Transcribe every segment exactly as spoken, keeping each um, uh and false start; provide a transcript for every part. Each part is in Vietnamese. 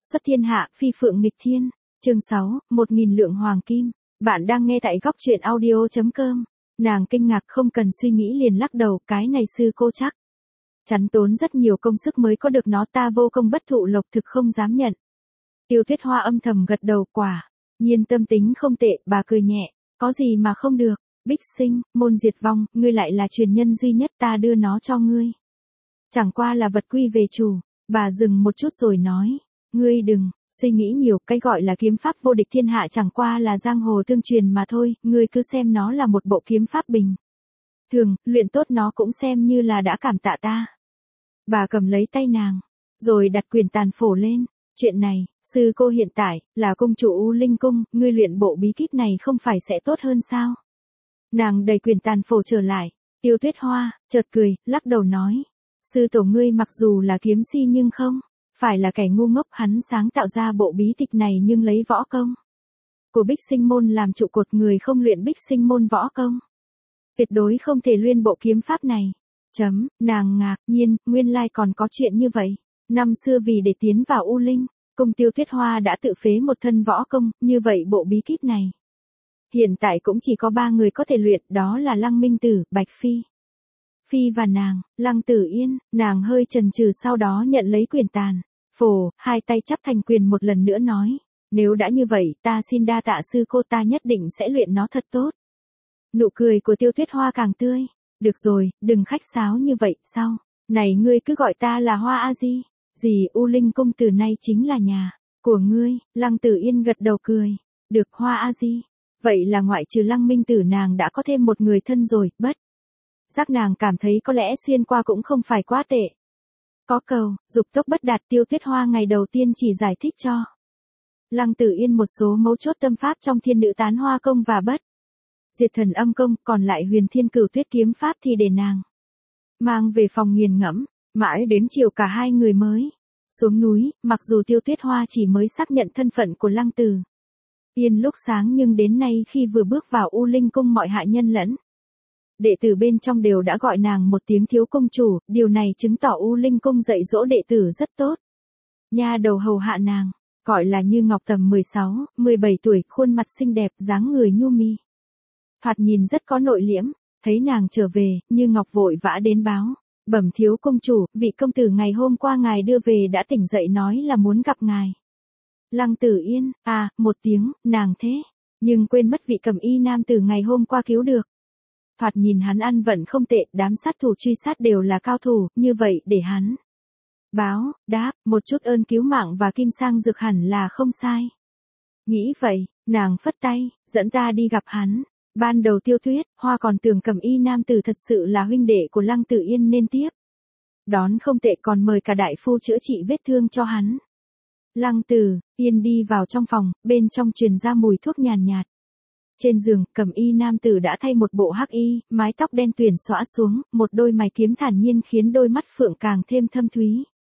Xuất thiên hạ, phi phượng nghịch thiên. Chương sáu, một nghìn lượng hoàng kim. Bạn đang nghe tại góc truyện audio chấm com. Nàng kinh ngạc không cần suy nghĩ liền lắc đầu, cái này sư cô chắc chắn tốn rất nhiều công sức mới có được nó, ta vô công bất thụ lộc, thực không dám nhận. Tiêu Tuyết Hoa âm thầm gật đầu, quả nhiên tâm tính không tệ. Bà cười nhẹ, có gì mà không được. Bích Sinh, môn diệt vong, ngươi lại là truyền nhân duy nhất, ta đưa nó cho ngươi. Chẳng qua là vật quy về chủ. Bà dừng một chút rồi nói, ngươi đừng suy nghĩ nhiều, cái gọi là kiếm pháp vô địch thiên hạ chẳng qua là giang hồ tương truyền mà thôi, ngươi cứ xem nó là một bộ kiếm pháp bình thường, luyện tốt nó cũng xem như là đã cảm tạ ta. Bà cầm lấy tay nàng, rồi đặt quyền tàn phổ lên. Chuyện này, sư cô hiện tại là công chủ U Linh Cung, ngươi luyện bộ bí kíp này không phải sẽ tốt hơn sao? Nàng đẩy quyền tàn phổ trở lại. Tiêu Tuyết Hoa chợt cười, lắc đầu nói, sư tổ ngươi mặc dù là kiếm si nhưng không phải là kẻ ngu ngốc, hắn sáng tạo ra bộ bí tịch này nhưng lấy võ công của Bích Sinh môn làm trụ cột, người không luyện Bích Sinh môn võ công tuyệt đối không thể luyện bộ kiếm pháp này. Chấm, nàng ngạc nhiên, nguyên lai còn có chuyện như vậy. Năm xưa vì để tiến vào U Linh Cung, Tiêu Tuyết Hoa đã tự phế một thân võ công, như vậy bộ bí kíp này hiện tại cũng chỉ có ba người có thể luyện, đó là Lăng Minh Tử, Bạch Phi Phi và nàng. Lăng Tử Yên, nàng hơi chần chừ sau đó nhận lấy quyền tàn phổ, hai tay chắp thành quyền một lần nữa nói, nếu đã như vậy, ta xin đa tạ sư cô, ta nhất định sẽ luyện nó thật tốt. Nụ cười của Tiêu Tuyết Hoa càng tươi. Được rồi, đừng khách sáo như vậy, sau này ngươi cứ gọi ta là Hoa A Di. Gì, U Linh Cung từ nay chính là nhà của ngươi. Lăng Tử Yên gật đầu cười, được Hoa A Di. Vậy là ngoại trừ Lăng Minh Tử nàng đã có thêm một người thân rồi, bất giác nàng cảm thấy có lẽ xuyên qua cũng không phải quá tệ. Có cầu, dục tốc bất đạt. Tiêu Tuyết Hoa ngày đầu tiên chỉ giải thích cho Lăng Tử Yên một số mấu chốt tâm pháp trong Thiên Nữ Tán Hoa Công và Bất Diệt Thần Âm Công, còn lại Huyền Thiên Cửu Tuyết kiếm pháp thì để nàng mang về phòng nghiền ngẫm. Mãi đến chiều cả hai người mới xuống núi, mặc dù Tiêu Tuyết Hoa chỉ mới xác nhận thân phận của Lăng Tử Yên lúc sáng, nhưng đến nay khi vừa bước vào U Linh Cung, mọi hạ nhân lẫn đệ tử bên trong đều đã gọi nàng một tiếng thiếu công chủ, điều này chứng tỏ U Linh Cung dạy dỗ đệ tử rất tốt. Nha đầu hầu hạ nàng gọi là Như Ngọc, tầm mười sáu, mười bảy tuổi, khuôn mặt xinh đẹp, dáng người nhu mi, thoạt nhìn rất có nội liễm. Thấy nàng trở về, Như Ngọc vội vã đến báo, bẩm thiếu công chủ, vị công tử ngày hôm qua ngài đưa về đã tỉnh dậy, nói là muốn gặp ngài. Lăng Tử Yên, à, một tiếng, nàng thế nhưng quên mất vị cầm y nam tử ngày hôm qua cứu được. Thoạt nhìn hắn ăn vận không tệ, đám sát thủ truy sát đều là cao thủ, như vậy để hắn báo đáp một chút ơn cứu mạng và kim sang dược hẳn là không sai. Nghĩ vậy, nàng phất tay, dẫn ta đi gặp hắn. Ban đầu Tiêu Tuyết Hoa còn tưởng cầm y nam tử thật sự là huynh đệ của Lăng Tử Yên nên tiếp đón không tệ, còn mời cả đại phu chữa trị vết thương cho hắn. Lăng Tử Yên đi vào trong phòng, bên trong truyền ra mùi thuốc nhàn nhạt, nhạt. Trên giường, cầm y nam tử đã thay một bộ hắc y, mái tóc đen tuyền xõa xuống, một đôi mày kiếm thản nhiên khiến đôi mắt phượng càng thêm thâm thúy,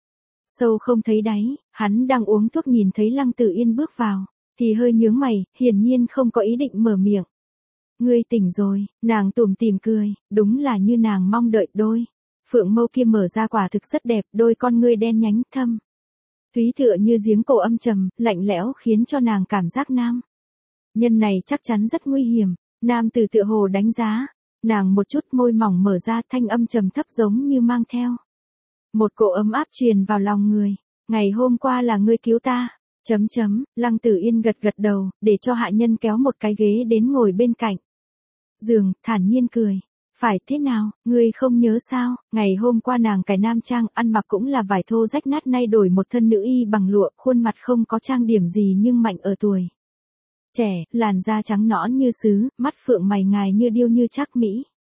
sâu không thấy đáy. Hắn đang uống thuốc, nhìn thấy Lăng Tử Yên bước vào thì hơi nhướng mày, hiển nhiên không có ý định mở miệng. Ngươi tỉnh rồi. Nàng tủm tỉm cười, đúng là như nàng mong đợi, đôi phượng mâu kia mở ra quả thực rất đẹp, đôi con ngươi đen nhánh thâm thúy tựa như giếng cổ âm trầm, lạnh lẽo, khiến cho nàng cảm giác nam nhân này chắc chắn rất nguy hiểm. Nam tử tựa hồ đánh giá nàng một chút, môi mỏng mở ra, thanh âm trầm thấp giống như mang theo một cỗ ấm áp truyền vào lòng người. Ngày hôm qua là ngươi cứu ta. Chấm chấm, Lăng Tử Yên gật gật đầu, để cho hạ nhân kéo một cái ghế đến ngồi bên cạnh giường, thản nhiên cười. Phải thế nào, ngươi không nhớ sao? Ngày hôm qua nàng cải nam trang, ăn mặc cũng là vải thô rách nát, nay đổi một thân nữ y bằng lụa, khuôn mặt không có trang điểm gì nhưng mạnh ở tuổi trẻ, làn da trắng nõn như sứ, mắt phượng mày ngài như điêu như trác mỹ.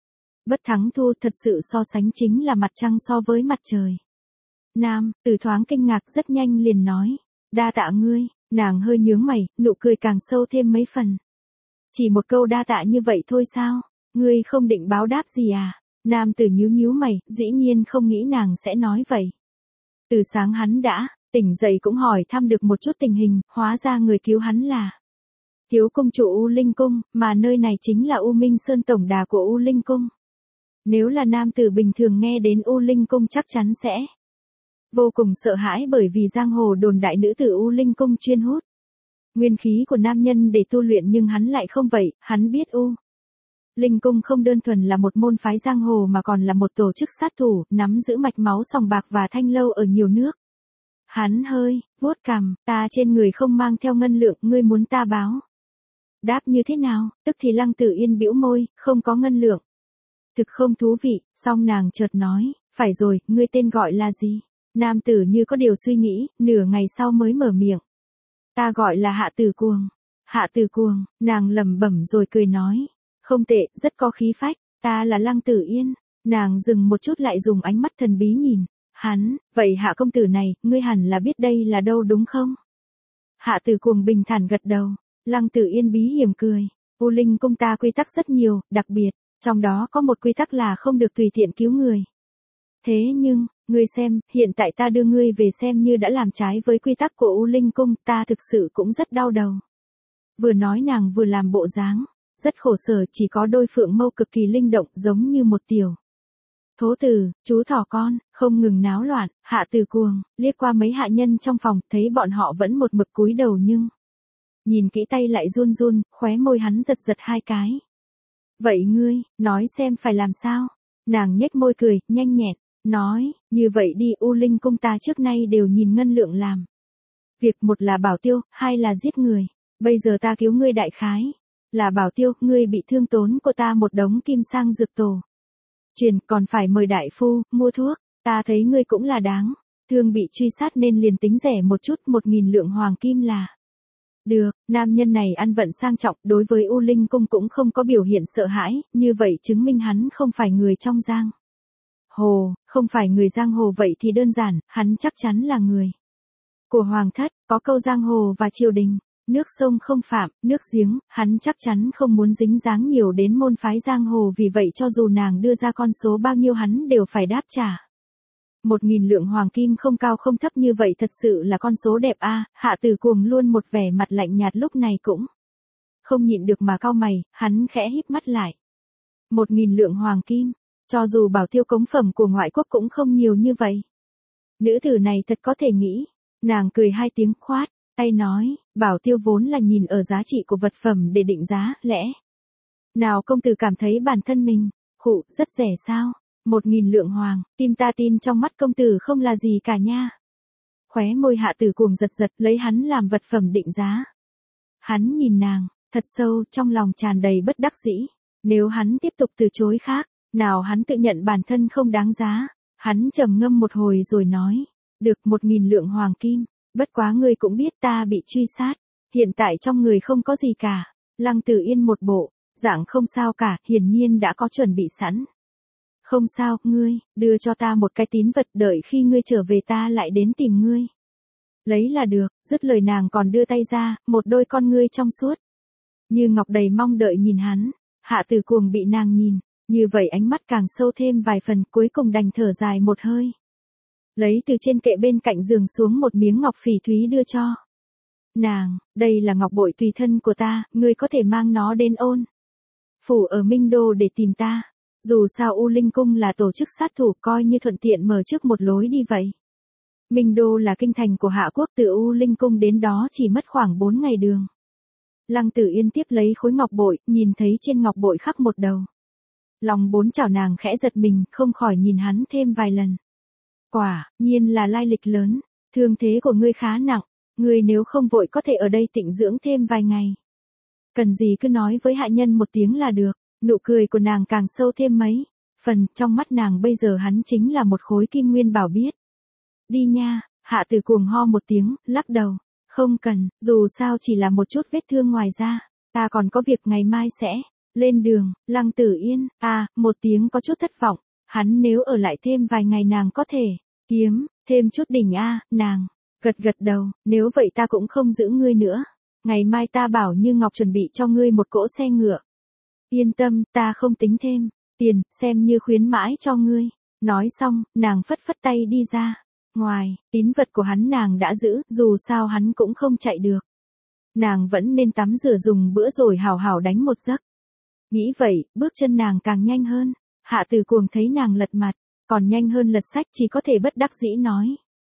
Bất thắng thu, thật sự so sánh chính là mặt trăng so với mặt trời. Nam Tử thoáng kinh ngạc, rất nhanh liền nói, đa tạ ngươi. Nàng hơi nhướng mày, nụ cười càng sâu thêm mấy phần. Chỉ một câu đa tạ như vậy thôi sao? Ngươi không định báo đáp gì à? Nam Tử nhíu nhíu mày, dĩ nhiên không nghĩ nàng sẽ nói vậy. Từ sáng hắn đã tỉnh dậy cũng hỏi thăm được một chút tình hình, hóa ra người cứu hắn là thiếu công chủ U Linh Cung, mà nơi này chính là U Minh Sơn, tổng đà của U Linh Cung. Nếu là nam tử bình thường nghe đến U Linh Cung chắc chắn sẽ vô cùng sợ hãi bởi vì giang hồ đồn đại nữ tử U Linh Cung chuyên hút nguyên khí của nam nhân để tu luyện, nhưng hắn lại không vậy, hắn biết U Linh Cung không đơn thuần là một môn phái giang hồ mà còn là một tổ chức sát thủ, nắm giữ mạch máu sòng bạc và thanh lâu ở nhiều nước. Hắn hơi vuốt cằm, ta trên người không mang theo ngân lượng, ngươi muốn ta báo đáp như thế nào? Tức thì Lăng Tử Yên bĩu môi, không có ngân lượng. Thực không thú vị, song nàng chợt nói, phải rồi, ngươi tên gọi là gì? Nam tử như có điều suy nghĩ, nửa ngày sau mới mở miệng. Ta gọi là Hạ Tử Cuồng. Hạ Tử Cuồng, nàng lẩm bẩm rồi cười nói. Không tệ, rất có khí phách, ta là Lăng Tử Yên. Nàng dừng một chút lại dùng ánh mắt thần bí nhìn. Hắn, vậy Hạ công tử này, ngươi hẳn là biết đây là đâu đúng không? Hạ Tử Cuồng bình thản gật đầu. Lăng Tử Yên bí hiểm cười. U Linh Cung ta quy tắc rất nhiều, đặc biệt, trong đó có một quy tắc là không được tùy tiện cứu người. Thế nhưng, ngươi xem, hiện tại ta đưa ngươi về xem như đã làm trái với quy tắc của U Linh Cung, ta thực sự cũng rất đau đầu. Vừa nói nàng vừa làm bộ dáng, rất khổ sở, chỉ có đôi phượng mâu cực kỳ linh động giống như một tiểu thố tử, chú thỏ con, không ngừng náo loạn. Hạ Tử Cuồng liếc qua mấy hạ nhân trong phòng, thấy bọn họ vẫn một mực cúi đầu nhưng nhìn kỹ tay lại run run, khóe môi hắn giật giật hai cái. Vậy ngươi, nói xem phải làm sao? Nàng nhếch môi cười, nhanh nhẹn, nói, như vậy đi, U Linh Cung ta trước nay đều nhìn ngân lượng làm việc, một là bảo tiêu, hai là giết người. Bây giờ ta cứu ngươi đại khái là bảo tiêu, ngươi bị thương tốn của ta một đống kim sang dược tổ truyền, còn phải mời đại phu mua thuốc, ta thấy ngươi cũng là đáng thương, bị truy sát nên liền tính rẻ một chút, một nghìn lượng hoàng kim là được. Nam nhân này ăn vận sang trọng, đối với U Linh Cung cũng không có biểu hiện sợ hãi, như vậy chứng minh hắn không phải người trong giang hồ, không phải người giang hồ, vậy thì đơn giản, hắn chắc chắn là người của hoàng thất. Có câu giang hồ và triều đình, nước sông không phạm nước giếng, hắn chắc chắn không muốn dính dáng nhiều đến môn phái giang hồ, vì vậy cho dù nàng đưa ra con số bao nhiêu hắn đều phải đáp trả. Một nghìn lượng hoàng kim không cao không thấp, như vậy thật sự là con số đẹp a. À, Hạ Tử Cuồng luôn một vẻ mặt lạnh nhạt lúc này cũng không nhịn được mà cau mày, hắn khẽ híp mắt lại. Một nghìn lượng hoàng kim, cho dù bảo tiêu cống phẩm của ngoại quốc cũng không nhiều như vậy. Nữ tử này thật có thể nghĩ. Nàng cười hai tiếng khoát tay nói, bảo tiêu vốn là nhìn ở giá trị của vật phẩm để định giá, lẽ nào công tử cảm thấy bản thân mình khụ rất rẻ sao? Một nghìn lượng hoàng, tim ta tin trong mắt công tử không là gì cả nha. Khóe môi Hạ Tử Cuồng giật giật, lấy hắn làm vật phẩm định giá. Hắn nhìn nàng thật sâu, trong lòng tràn đầy bất đắc dĩ. Nếu hắn tiếp tục từ chối khác, nào hắn tự nhận bản thân không đáng giá. Hắn trầm ngâm một hồi rồi nói, được, một nghìn lượng hoàng kim, bất quá ngươi cũng biết ta bị truy sát, hiện tại trong người không có gì cả. Lăng Tử Yên một bộ dạng không sao cả, hiển nhiên đã có chuẩn bị sẵn. Không sao, ngươi đưa cho ta một cái tín vật, đợi khi ngươi trở về ta lại đến tìm ngươi lấy là được. Dứt lời nàng còn đưa tay ra, một đôi con ngươi trong suốt như ngọc đầy mong đợi nhìn hắn. Hạ Tử Cuồng bị nàng nhìn như vậy, ánh mắt càng sâu thêm vài phần, cuối cùng đành thở dài một hơi, lấy từ trên kệ bên cạnh giường xuống một miếng ngọc phỉ thúy đưa cho nàng. Đây là ngọc bội tùy thân của ta, ngươi có thể mang nó đến ôn phủ ở Minh Đô để tìm ta. Dù sao U Linh Cung là tổ chức sát thủ, coi như thuận tiện mở trước một lối đi vậy. Minh Đô là kinh thành của Hạ Quốc, từ U Linh Cung đến đó chỉ mất khoảng bốn ngày đường. Lăng Tử Yên tiếp lấy khối ngọc bội, nhìn thấy trên ngọc bội khắc một đầu lòng bốn chảo, nàng khẽ giật mình, không khỏi nhìn hắn thêm vài lần. Quả nhiên là lai lịch lớn, thương thế của ngươi khá nặng, ngươi nếu không vội có thể ở đây tịnh dưỡng thêm vài ngày. Cần gì cứ nói với hạ nhân một tiếng là được. Nụ cười của nàng càng sâu thêm mấy phần, trong mắt nàng bây giờ hắn chính là một khối kim nguyên bảo biết. Đi nha. Hạ Tử Cuồng ho một tiếng, lắc đầu. Không cần, dù sao chỉ là một chút vết thương ngoài da, ta còn có việc ngày mai sẽ lên đường. Lăng Tử Yên, à, một tiếng có chút thất vọng. Hắn nếu ở lại thêm vài ngày nàng có thể kiếm thêm chút đỉnh a. Nàng gật gật đầu, nếu vậy ta cũng không giữ ngươi nữa. Ngày mai ta bảo Như Ngọc chuẩn bị cho ngươi một cỗ xe ngựa. Yên tâm, ta không tính thêm tiền, xem như khuyến mãi cho ngươi. Nói xong, nàng phất phất tay đi ra. Ngoài, tín vật của hắn nàng đã giữ, dù sao hắn cũng không chạy được. Nàng vẫn nên tắm rửa dùng bữa rồi hào hào đánh một giấc. Nghĩ vậy, bước chân nàng càng nhanh hơn. Hạ Tử Cuồng thấy nàng lật mặt, còn nhanh hơn lật sách, chỉ có thể bất đắc dĩ nói.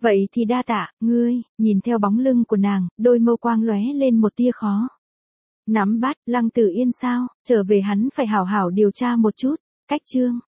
Vậy thì đa tạ, ngươi, nhìn theo bóng lưng của nàng, đôi mâu quang lóe lên một tia khó. Nắm bắt, Lăng Tử Yên sao, trở về hắn phải hảo hảo điều tra một chút, cách chương.